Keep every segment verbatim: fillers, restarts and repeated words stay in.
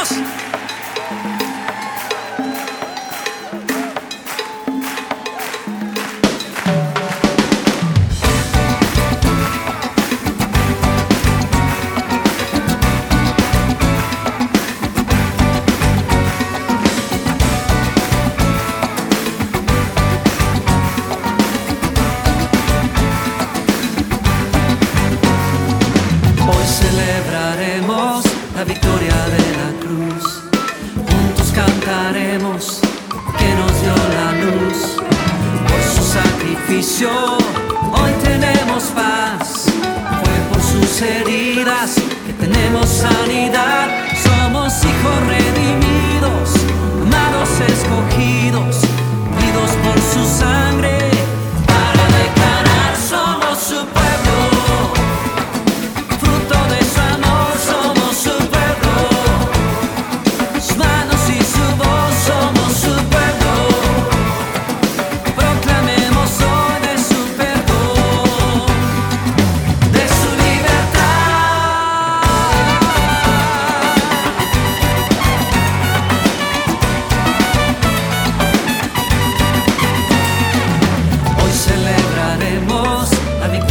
Celebraremos la victoria de la cruz. Juntos cantaremos que nos dio la luz. Por su sacrificio hoy tenemos paz. Fue por sus heridas que tenemos sanidad. Somos hijos redimidos, amados escogidos, unidos por su sangre. Para declarar somos su pueblo.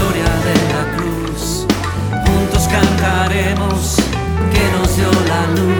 Cantaremos que nos dio la luz.